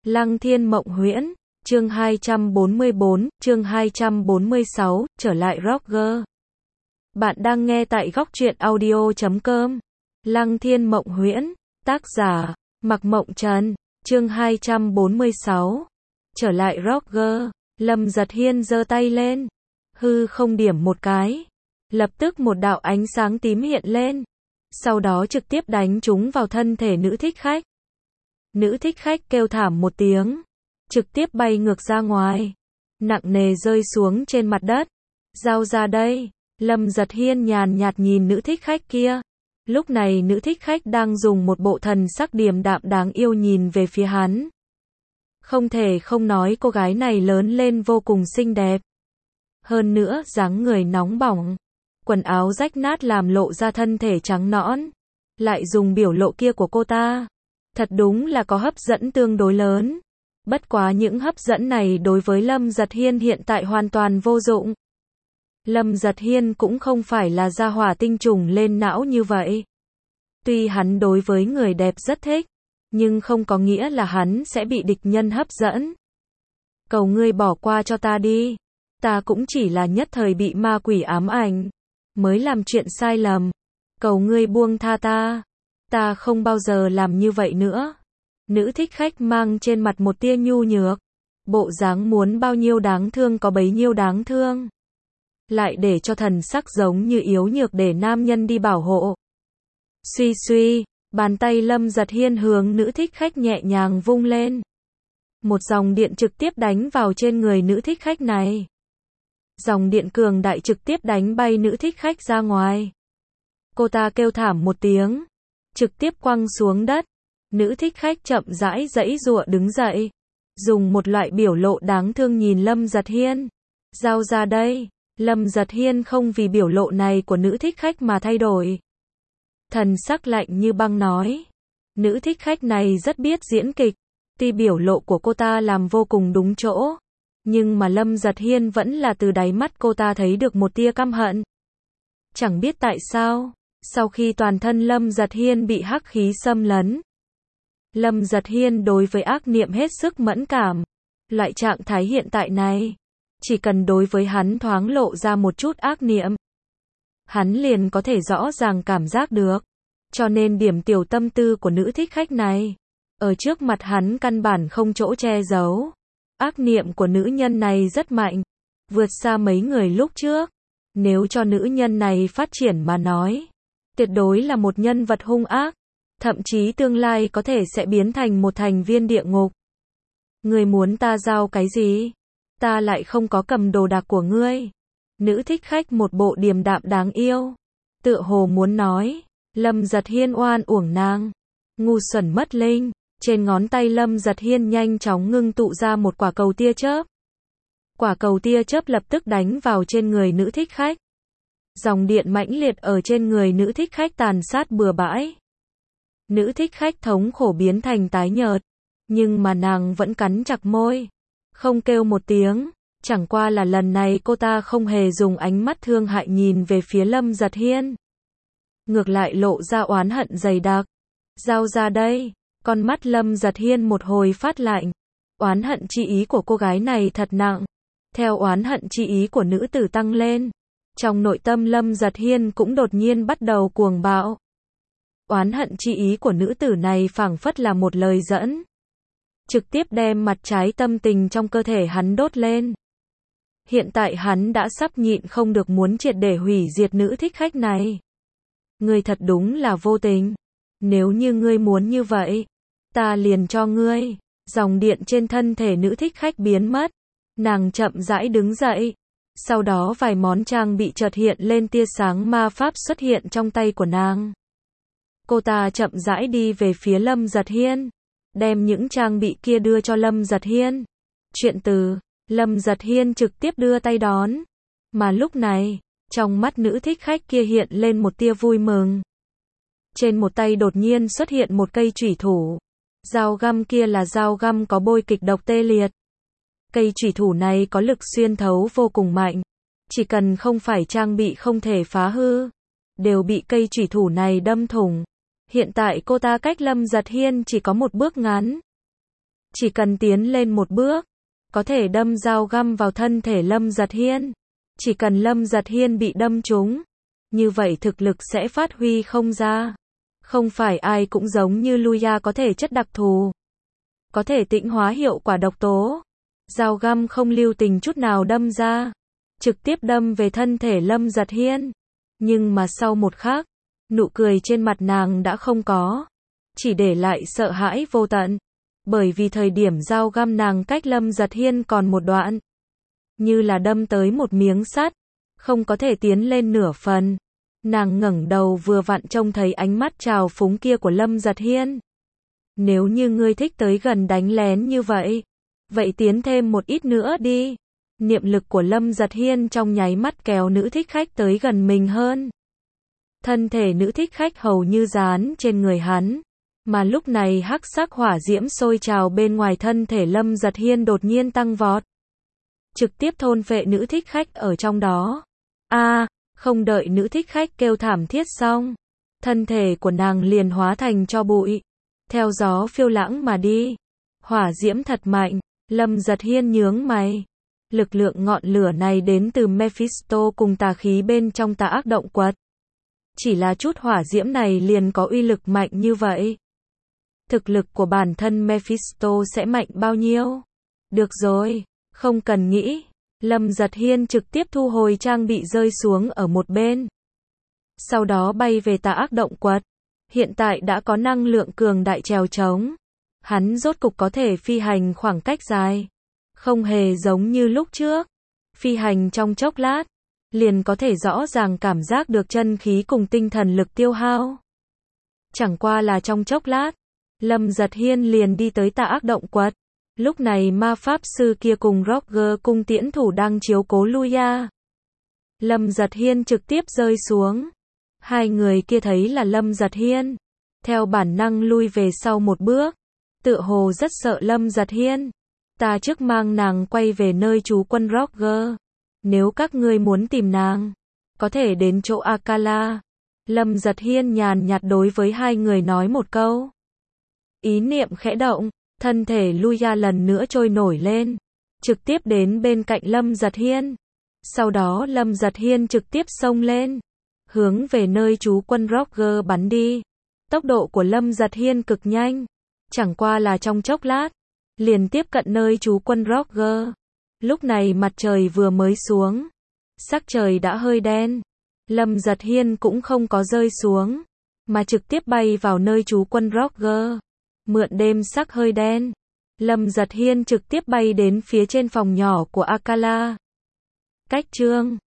Lăng Thiên Mộng Huyễn, chương 244, chương 246, trở lại Roger. Bạn đang nghe tại góc truyện audio.com. Lăng Thiên Mộng Huyễn, tác giả, Mạc Mộng Trần, chương 246. Trở lại Roger, Lâm Giật Hiên giơ tay lên, hư không điểm một cái. Lập tức một đạo ánh sáng tím hiện lên, sau đó trực tiếp đánh trúng vào thân thể nữ thích khách. Nữ thích khách kêu thảm một tiếng, trực tiếp bay ngược ra ngoài, nặng nề rơi xuống trên mặt đất. Giao ra đây, Lâm Giật Hiên nhàn nhạt nhìn nữ thích khách kia. Lúc này nữ thích khách đang dùng một bộ thần sắc điềm đạm đáng yêu nhìn về phía hắn. Không thể không nói cô gái này lớn lên vô cùng xinh đẹp. Hơn nữa dáng người nóng bỏng, quần áo rách nát làm lộ ra thân thể trắng nõn. Lại dùng biểu lộ kia của cô ta, thật đúng là có hấp dẫn tương đối lớn. Bất quá những hấp dẫn này đối với Lâm Giật Hiên hiện tại hoàn toàn vô dụng. Lâm Giật Hiên cũng không phải là gia hỏa tinh trùng lên não như vậy. Tuy hắn đối với người đẹp rất thích, nhưng không có nghĩa là hắn sẽ bị địch nhân hấp dẫn. Cầu ngươi bỏ qua cho ta đi. Ta cũng chỉ là nhất thời bị ma quỷ ám ảnh, mới làm chuyện sai lầm. Cầu ngươi buông tha ta. Ta không bao giờ làm như vậy nữa. Nữ thích khách mang trên mặt một tia nhu nhược. Bộ dáng muốn bao nhiêu đáng thương có bấy nhiêu đáng thương. Lại để cho thần sắc giống như yếu nhược để nam nhân đi bảo hộ. Suy suy, bàn tay Lâm Giật Hiên hướng nữ thích khách nhẹ nhàng vung lên. Một dòng điện trực tiếp đánh vào trên người nữ thích khách này. Dòng điện cường đại trực tiếp đánh bay nữ thích khách ra ngoài. Cô ta kêu thảm một tiếng, trực tiếp quăng xuống đất. Nữ thích khách chậm rãi giãy giụa đứng dậy, dùng một loại biểu lộ đáng thương nhìn Lâm Giật Hiên. Giao ra đây. Lâm Giật Hiên không vì biểu lộ này của nữ thích khách mà thay đổi. Thần sắc lạnh như băng nói. Nữ thích khách này rất biết diễn kịch. Tuy biểu lộ của cô ta làm vô cùng đúng chỗ, nhưng mà Lâm Giật Hiên vẫn là từ đáy mắt cô ta thấy được một tia căm hận. Chẳng biết tại sao, sau khi toàn thân Lâm Giật Hiên bị hắc khí xâm lấn, Lâm Giật Hiên đối với ác niệm hết sức mẫn cảm. Loại trạng thái hiện tại này, chỉ cần đối với hắn thoáng lộ ra một chút ác niệm, hắn liền có thể rõ ràng cảm giác được. Cho nên điểm tiểu tâm tư của nữ thích khách này, ở trước mặt hắn căn bản không chỗ che giấu. Ác niệm của nữ nhân này rất mạnh, vượt xa mấy người lúc trước. Nếu cho nữ nhân này phát triển mà nói, tuyệt đối là một nhân vật hung ác, thậm chí tương lai có thể sẽ biến thành một thành viên địa ngục. Ngươi muốn ta giao cái gì? Ta lại không có cầm đồ đạc của ngươi. Nữ thích khách một bộ điềm đạm đáng yêu, tựa hồ muốn nói. Lâm Giật Hiên oan uổng nàng, ngu xuẩn mất linh. Trên ngón tay Lâm Giật Hiên nhanh chóng ngưng tụ ra một quả cầu tia chớp. Quả cầu tia chớp lập tức đánh vào trên người nữ thích khách. Dòng điện mãnh liệt ở trên người nữ thích khách tàn sát bừa bãi. Nữ thích khách thống khổ biến thành tái nhợt, nhưng mà nàng vẫn cắn chặt môi, không kêu một tiếng. Chẳng qua là lần này cô ta không hề dùng ánh mắt thương hại nhìn về phía Lâm Giật Hiên, ngược lại lộ ra oán hận dày đặc. Giao ra đây. Con mắt Lâm Giật Hiên một hồi phát lạnh. Oán hận chi ý của cô gái này thật nặng. Theo oán hận chi ý của nữ tử tăng lên, trong nội tâm Lâm Giật Hiên cũng đột nhiên bắt đầu cuồng bạo. Oán hận chi ý của nữ tử này phảng phất là một lời dẫn, trực tiếp đem mặt trái tâm tình trong cơ thể hắn đốt lên. Hiện tại hắn đã sắp nhịn không được muốn triệt để hủy diệt nữ thích khách này. Ngươi thật đúng là vô tình. Nếu như ngươi muốn như vậy, ta liền cho ngươi. Dòng điện trên thân thể nữ thích khách biến mất. Nàng chậm rãi đứng dậy. Sau đó vài món trang bị chợt hiện lên tia sáng ma pháp xuất hiện trong tay của nàng. Cô ta chậm rãi đi về phía Lâm Giật Hiên, đem những trang bị kia đưa cho Lâm Giật Hiên. Chuyện từ, Lâm Giật Hiên trực tiếp đưa tay đón. Mà lúc này, trong mắt nữ thích khách kia hiện lên một tia vui mừng. Trên một tay đột nhiên xuất hiện một cây chủy thủ. Dao găm kia là dao găm có bôi kịch độc tê liệt. Cây chủy thủ này có lực xuyên thấu vô cùng mạnh. Chỉ cần không phải trang bị không thể phá hư, đều bị cây chủy thủ này đâm thủng. Hiện tại cô ta cách Lâm Giật Hiên chỉ có một bước ngắn. Chỉ cần tiến lên một bước, có thể đâm dao găm vào thân thể Lâm Giật Hiên. Chỉ cần Lâm Giật Hiên bị đâm trúng, như vậy thực lực sẽ phát huy không ra. Không phải ai cũng giống như Luya có thể chất đặc thù, có thể tĩnh hóa hiệu quả độc tố. Dao găm không lưu tình chút nào đâm ra, trực tiếp đâm về thân thể Lâm Giật Hiên. Nhưng mà sau một khắc, nụ cười trên mặt nàng đã không có, chỉ để lại sợ hãi vô tận. Bởi vì thời điểm dao găm nàng cách Lâm Giật Hiên còn một đoạn, như là đâm tới một miếng sắt, không có thể tiến lên nửa phần. Nàng ngẩng đầu vừa vặn trông thấy ánh mắt trào phúng kia của Lâm Giật Hiên. Nếu như ngươi thích tới gần đánh lén như vậy, vậy tiến thêm một ít nữa đi. Niệm lực của Lâm Giật Hiên trong nháy mắt kéo nữ thích khách tới gần mình hơn. Thân thể nữ thích khách hầu như dán trên người hắn, mà lúc này hắc sắc hỏa diễm sôi trào bên ngoài thân thể Lâm Giật Hiên đột nhiên tăng vọt, trực tiếp thôn phệ nữ thích khách ở trong đó. Không đợi nữ thích khách kêu thảm thiết xong, thân thể của nàng liền hóa thành tro bụi, theo gió phiêu lãng mà đi. Hỏa diễm thật mạnh, Lâm Giật Hiên nhướng mày. Lực lượng ngọn lửa này đến từ Mephisto cùng tà khí bên trong Tà Ác Động Quật. Chỉ là chút hỏa diễm này liền có uy lực mạnh như vậy. Thực lực của bản thân Mephisto sẽ mạnh bao nhiêu? Được rồi, không cần nghĩ. Lâm Giật Hiên trực tiếp thu hồi trang bị rơi xuống ở một bên. Sau đó bay về Tà Ác Động Quật. Hiện tại đã có năng lượng cường đại trèo trống. Hắn rốt cục có thể phi hành khoảng cách dài. Không hề giống như lúc trước. Phi hành trong chốc lát, liền có thể rõ ràng cảm giác được chân khí cùng tinh thần lực tiêu hao. Chẳng qua là trong chốc lát, Lâm Giật Hiên liền đi tới Tà Ác Động Quật. Lúc này ma pháp sư kia cùng Roger cung tiễn thủ đang chiếu cố Luya. Lâm Giật Hiên trực tiếp rơi xuống. Hai người kia thấy là Lâm Giật Hiên, theo bản năng lui về sau một bước, tựa hồ rất sợ Lâm Giật Hiên. Ta trước mang nàng quay về nơi trú quân Roger. Nếu các ngươi muốn tìm nàng, có thể đến chỗ Akala. Lâm Giật Hiên nhàn nhạt đối với hai người nói một câu. Ý niệm khẽ động, thân thể Luya lần nữa trôi nổi lên, trực tiếp đến bên cạnh Lâm Giật Hiên. Sau đó Lâm Giật Hiên trực tiếp xông lên, hướng về nơi trú quân Roger bắn đi. Tốc độ của Lâm Giật Hiên cực nhanh, chẳng qua là trong chốc lát, liền tiếp cận nơi trú quân Roger. Lúc này mặt trời vừa mới xuống, sắc trời đã hơi đen. Lâm Giật Hiên cũng không có rơi xuống, mà trực tiếp bay vào nơi trú quân Roger. Mượn đêm sắc hơi đen, Lâm Giật Hiên trực tiếp bay đến phía trên phòng nhỏ của Akala. Cách chương